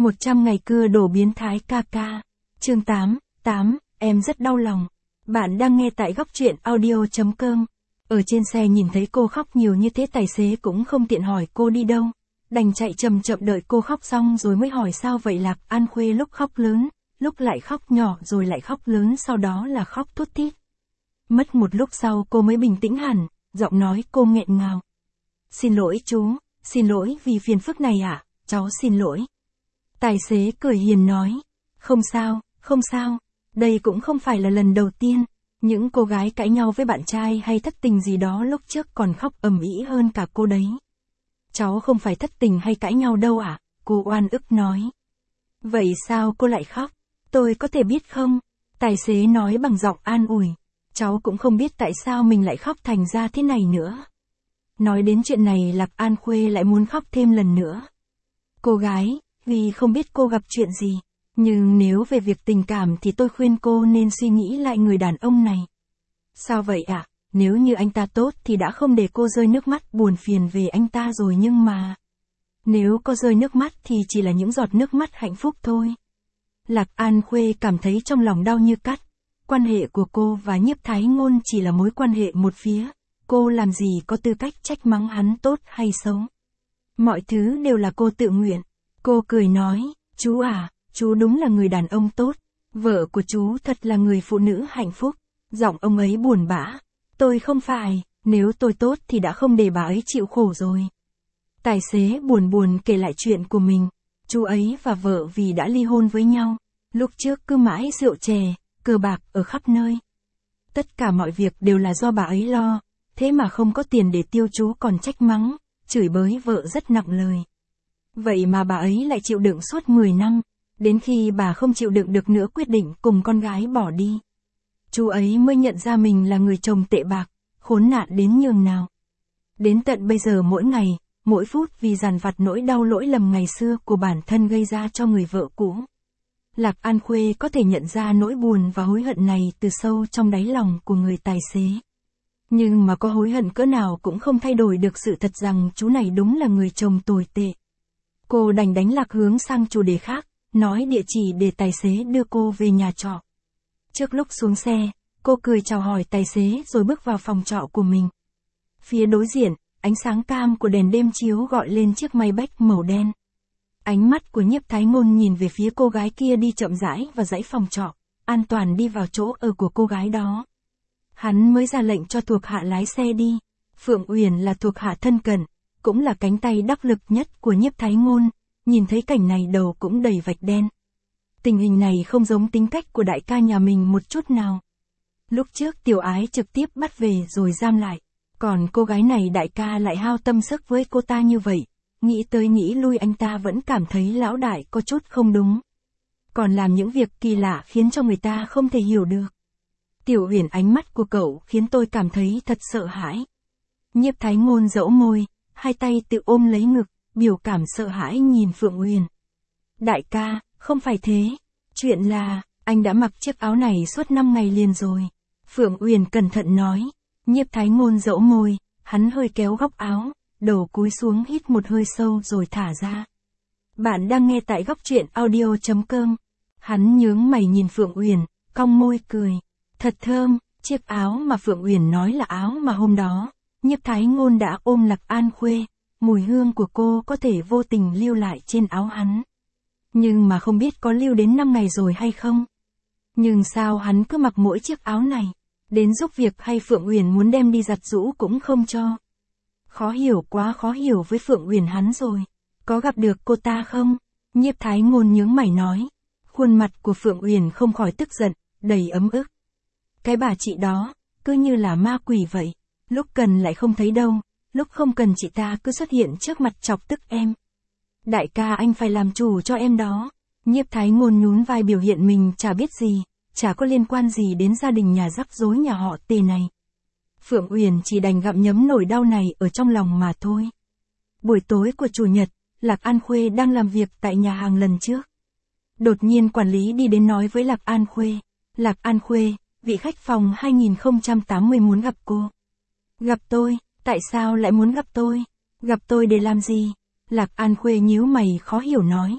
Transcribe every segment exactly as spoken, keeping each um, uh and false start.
một trăm ngày cưa đổ biến thái ca ca. Chương tám, tám, em rất đau lòng. Bạn đang nghe tại góc truyện audio chấm com. Ở trên xe nhìn thấy cô khóc nhiều như thế, tài xế cũng không tiện hỏi cô đi đâu. Đành chạy chậm chậm đợi cô khóc xong rồi mới hỏi sao vậy. Lạc An Khuê lúc khóc lớn, lúc lại khóc nhỏ rồi lại khóc lớn, sau đó là khóc thút thít. Mất một lúc sau cô mới bình tĩnh hẳn, giọng nói cô nghẹn ngào. Xin lỗi chú, xin lỗi vì phiền phức này ạ, à? Cháu xin lỗi. Tài xế cười hiền nói, không sao, không sao, đây cũng không phải là lần đầu tiên. Những cô gái cãi nhau với bạn trai hay thất tình gì đó lúc trước còn khóc ầm ĩ hơn cả cô đấy. Cháu không phải thất tình hay cãi nhau đâu ạ, à? Cô oan ức nói. Vậy sao cô lại khóc? Tôi có thể biết không? Tài xế nói bằng giọng an ủi. Cháu cũng không biết tại sao mình lại khóc thành ra thế này nữa. Nói đến chuyện này, Lạc An Khuê lại muốn khóc thêm lần nữa. Cô gái, vì không biết cô gặp chuyện gì, nhưng nếu về việc tình cảm thì tôi khuyên cô nên suy nghĩ lại người đàn ông này. Sao vậy ạ? À? Nếu như anh ta tốt thì đã không để cô rơi nước mắt buồn phiền về anh ta rồi, nhưng mà nếu có rơi nước mắt thì chỉ là những giọt nước mắt hạnh phúc thôi. Lạc An Khuê cảm thấy trong lòng đau như cắt. Quan hệ của cô và Nhiếp Thái Ngôn chỉ là mối quan hệ một phía. Cô làm gì có tư cách trách mắng hắn tốt hay xấu. Mọi thứ đều là cô tự nguyện. Cô cười nói, chú à, chú đúng là người đàn ông tốt. Vợ của chú thật là người phụ nữ hạnh phúc. Giọng ông ấy buồn bã. Tôi không phải, nếu tôi tốt thì đã không để bà ấy chịu khổ rồi. Tài xế buồn buồn kể lại chuyện của mình. Chú ấy và vợ vì đã ly hôn với nhau. Lúc trước cứ mãi rượu chè, cờ bạc ở khắp nơi. Tất cả mọi việc đều là do bà ấy lo. Thế mà không có tiền để tiêu, chú còn trách mắng, chửi bới vợ rất nặng lời. Vậy mà bà ấy lại chịu đựng suốt mười năm, đến khi bà không chịu đựng được nữa quyết định cùng con gái bỏ đi. Chú ấy mới nhận ra mình là người chồng tệ bạc, khốn nạn đến nhường nào. Đến tận bây giờ mỗi ngày, mỗi phút vì dằn vặt nỗi đau lỗi lầm ngày xưa của bản thân gây ra cho người vợ cũ. Lạc An Khuê có thể nhận ra nỗi buồn và hối hận này từ sâu trong đáy lòng của người tài xế. Nhưng mà có hối hận cỡ nào cũng không thay đổi được sự thật rằng chú này đúng là người chồng tồi tệ. Cô đành đánh lạc hướng sang chủ đề khác, nói địa chỉ để tài xế đưa cô về nhà trọ. Trước lúc xuống xe, cô cười chào hỏi tài xế rồi bước vào phòng trọ của mình. Phía đối diện, ánh sáng cam của đèn đêm chiếu gọi lên chiếc Maybach màu đen. Ánh mắt của Nhiếp Thái Ngôn nhìn về phía cô gái kia đi chậm rãi vào dãy phòng trọ, an toàn đi vào chỗ ở của cô gái đó. Hắn mới ra lệnh cho thuộc hạ lái xe đi. Phượng Uyển là thuộc hạ thân cận, cũng là cánh tay đắc lực nhất của Nhiếp Thái Ngôn, nhìn thấy cảnh này đầu cũng đầy vạch đen. Tình hình này không giống tính cách của đại ca nhà mình một chút nào. Lúc trước Tiểu Ái trực tiếp bắt về rồi giam lại, còn cô gái này đại ca lại hao tâm sức với cô ta như vậy, nghĩ tới nghĩ lui anh ta vẫn cảm thấy lão đại có chút không đúng. Còn làm những việc kỳ lạ khiến cho người ta không thể hiểu được. Tiểu Uyển, ánh mắt của cậu khiến tôi cảm thấy thật sợ hãi. Nhiếp Thái Ngôn dẫu môi, hai tay tự ôm lấy ngực, biểu cảm sợ hãi nhìn Phượng Uyển. Đại ca, không phải thế. Chuyện là, anh đã mặc chiếc áo này suốt năm ngày liền rồi. Phượng Uyển cẩn thận nói. Nhiếp Thái Ngôn dẫu môi, hắn hơi kéo góc áo, đầu cúi xuống hít một hơi sâu rồi thả ra. Bạn đang nghe tại góc truyện audio chấm com. Hắn nhướng mày nhìn Phượng Uyển, cong môi cười. Thật thơm, chiếc áo mà Phượng Uyển nói là áo mà hôm đó, Nhiếp Thái Ngôn đã ôm Lạc An Khuê, mùi hương của cô có thể vô tình lưu lại trên áo hắn. Nhưng mà không biết có lưu đến năm ngày rồi hay không. Nhưng sao hắn cứ mặc mỗi chiếc áo này, đến giúp việc hay Phượng Uyển muốn đem đi giặt giũ cũng không cho. Khó hiểu, quá khó hiểu với Phượng Uyển hắn rồi. Có gặp được cô ta không? Nhiếp Thái Ngôn nhướng mày nói. Khuôn mặt của Phượng Uyển không khỏi tức giận, đầy ấm ức. Cái bà chị đó, cứ như là ma quỷ vậy. Lúc cần lại không thấy đâu, lúc không cần chị ta cứ xuất hiện trước mặt chọc tức em. Đại ca, anh phải làm chủ cho em đó. Nhiếp Thái Ngôn nhún vai biểu hiện mình chả biết gì, chả có liên quan gì đến gia đình nhà rắc rối nhà họ Tề này. Phượng Uyển chỉ đành gặm nhấm nỗi đau này ở trong lòng mà thôi. Buổi tối của Chủ nhật, Lạc An Khuê đang làm việc tại nhà hàng lần trước. Đột nhiên quản lý đi đến nói với Lạc An Khuê. Lạc An Khuê, vị khách phòng hai nghìn không trăm tám mươi muốn gặp cô. Gặp tôi, tại sao lại muốn gặp tôi? Gặp tôi để làm gì? Lạc An Khuê nhíu mày khó hiểu nói.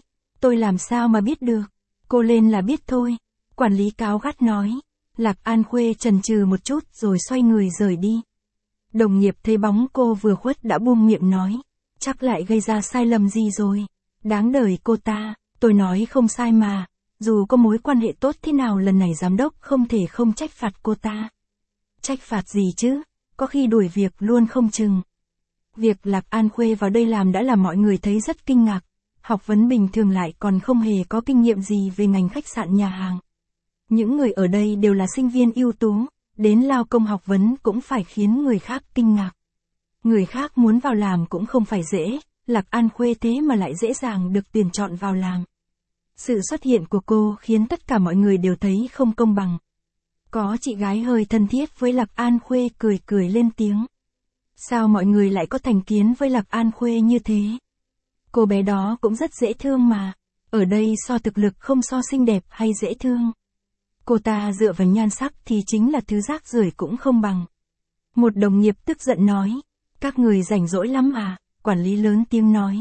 Tôi làm sao mà biết được, cô lên là biết thôi. Quản lý cáu gắt nói. Lạc An Khuê chần chừ một chút rồi xoay người rời đi. Đồng nghiệp thấy bóng cô vừa khuất đã buông miệng nói. Chắc lại gây ra sai lầm gì rồi. Đáng đời cô ta, tôi nói không sai mà. Dù có mối quan hệ tốt thế nào lần này giám đốc không thể không trách phạt cô ta. Trách phạt gì chứ, có khi đuổi việc luôn không chừng. Việc Lạc An Khuê vào đây làm đã làm mọi người thấy rất kinh ngạc. Học vấn bình thường lại còn không hề có kinh nghiệm gì về ngành khách sạn nhà hàng. Những người ở đây đều là sinh viên ưu tú, đến lao công học vấn cũng phải khiến người khác kinh ngạc. Người khác muốn vào làm cũng không phải dễ, Lạc An Khuê thế mà lại dễ dàng được tuyển chọn vào làm. Sự xuất hiện của cô khiến tất cả mọi người đều thấy không công bằng. Có chị gái hơi thân thiết với Lạc An Khuê cười cười lên tiếng. Sao mọi người lại có thành kiến với Lạc An Khuê như thế? Cô bé đó cũng rất dễ thương mà. Ở đây so thực lực không so xinh đẹp hay dễ thương. Cô ta dựa vào nhan sắc thì chính là thứ rác rưởi cũng không bằng. Một đồng nghiệp tức giận nói. Các người rảnh rỗi lắm à, quản lý lớn tiếng nói.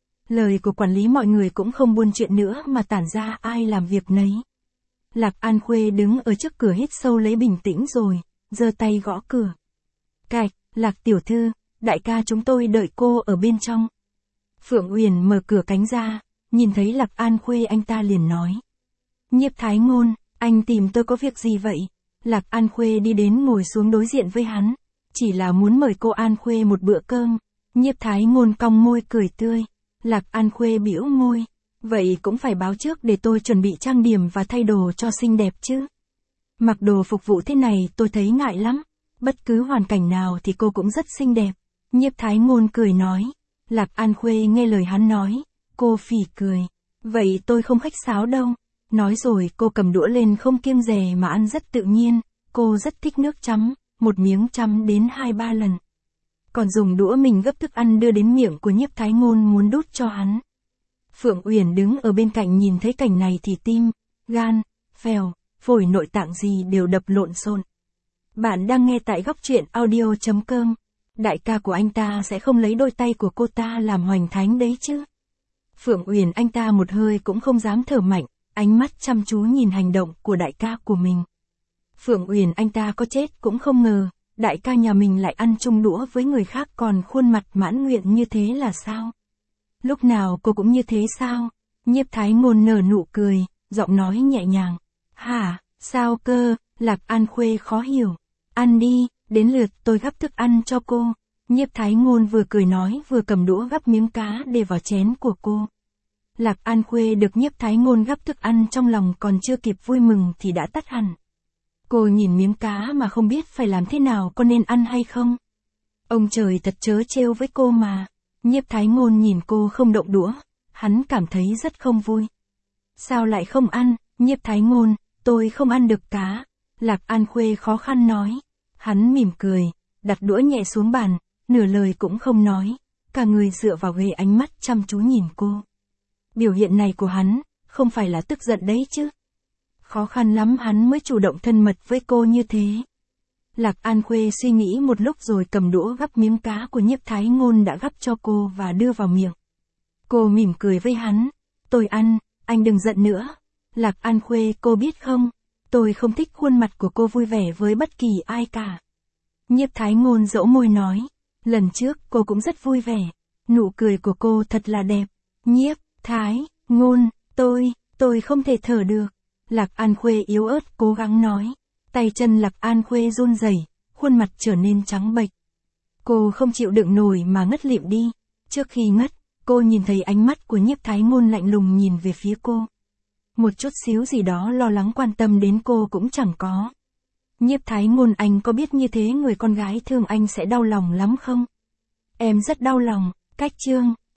Lời của quản lý mọi người cũng không buôn chuyện nữa mà tản ra ai làm việc nấy. Lạc An Khuê đứng ở trước cửa hít sâu lấy bình tĩnh rồi, giơ tay gõ cửa. Cạch, Lạc tiểu thư, đại ca chúng tôi đợi cô ở bên trong. Phượng Uyển mở cửa cánh ra, nhìn thấy Lạc An Khuê anh ta liền nói. Nhiếp Thái Ngôn, anh tìm tôi có việc gì vậy? Lạc An Khuê đi đến ngồi xuống đối diện với hắn, chỉ là muốn mời cô An Khuê một bữa cơm. Nhiếp Thái Ngôn cong môi cười tươi. Lạc An Khuê bĩu môi. Vậy cũng phải báo trước để tôi chuẩn bị trang điểm và thay đồ cho xinh đẹp chứ. Mặc đồ phục vụ thế này tôi thấy ngại lắm. Bất cứ hoàn cảnh nào thì cô cũng rất xinh đẹp. Nhiếp Thái Ngôn cười nói. Lạc An Khuê nghe lời hắn nói. Cô phì cười. Vậy tôi không khách sáo đâu. Nói rồi cô cầm đũa lên không kiêng dè mà ăn rất tự nhiên. Cô rất thích nước chấm. Một miếng chấm đến hai ba lần. Còn dùng đũa mình gấp thức ăn đưa đến miệng của Nhiếp Thái Ngôn muốn đút cho hắn. Phượng Uyển đứng ở bên cạnh nhìn thấy cảnh này thì tim, gan, phèo, phổi nội tạng gì đều đập lộn xộn. Bạn đang nghe tại góc truyện audio chấm com. Đại ca của anh ta sẽ không lấy đôi tay của cô ta làm hoành thánh đấy chứ. Phượng Uyển anh ta một hơi cũng không dám thở mạnh, ánh mắt chăm chú nhìn hành động của đại ca của mình. Phượng Uyển anh ta có chết cũng không ngờ, đại ca nhà mình lại ăn chung đũa với người khác còn khuôn mặt mãn nguyện như thế là sao? Lúc nào cô cũng như thế sao? Nhiếp Thái Ngôn nở nụ cười, giọng nói nhẹ nhàng. Hả, sao cơ? Lạc An Khuê khó hiểu. Ăn đi, đến lượt tôi gắp thức ăn cho cô. Nhiếp Thái Ngôn vừa cười nói vừa cầm đũa gắp miếng cá để vào chén của cô. Lạc An Khuê được Nhiếp Thái Ngôn gắp thức ăn trong lòng còn chưa kịp vui mừng thì đã tắt hẳn. Cô nhìn miếng cá mà không biết phải làm thế nào có nên ăn hay không. Ông trời thật trớ trêu với cô mà. Nhiếp Thái Ngôn nhìn cô không động đũa, hắn cảm thấy rất không vui. Sao lại không ăn? Nhiếp Thái Ngôn, tôi không ăn được cá. Lạc An Khuê khó khăn nói. Hắn mỉm cười, đặt đũa nhẹ xuống bàn, nửa lời cũng không nói, cả người dựa vào ghế ánh mắt chăm chú nhìn cô. Biểu hiện này của hắn, không phải là tức giận đấy chứ. Khó khăn lắm hắn mới chủ động thân mật với cô như thế. Lạc An Khuê suy nghĩ một lúc rồi cầm đũa gắp miếng cá của Nhiếp Thái Ngôn đã gắp cho cô và đưa vào miệng. Cô mỉm cười với hắn. Tôi ăn, anh đừng giận nữa. Lạc An Khuê cô biết không, tôi không thích khuôn mặt của cô vui vẻ với bất kỳ ai cả. Nhiếp Thái Ngôn dỗ môi nói. Lần trước cô cũng rất vui vẻ. Nụ cười của cô thật là đẹp. Nhiếp Thái Ngôn, tôi, tôi không thể thở được. Lạc An Khuê yếu ớt cố gắng nói. Tay chân Lạc An Khuê run rẩy, khuôn mặt trở nên trắng bệch. Cô không chịu đựng nổi mà ngất lịm đi. Trước khi ngất, cô nhìn thấy ánh mắt của Nhiếp Thái Ngôn lạnh lùng nhìn về phía cô. Một chút xíu gì đó lo lắng quan tâm đến cô cũng chẳng có. Nhiếp Thái Ngôn, anh có biết như thế người con gái thương anh sẽ đau lòng lắm không? Em rất đau lòng. Cách chương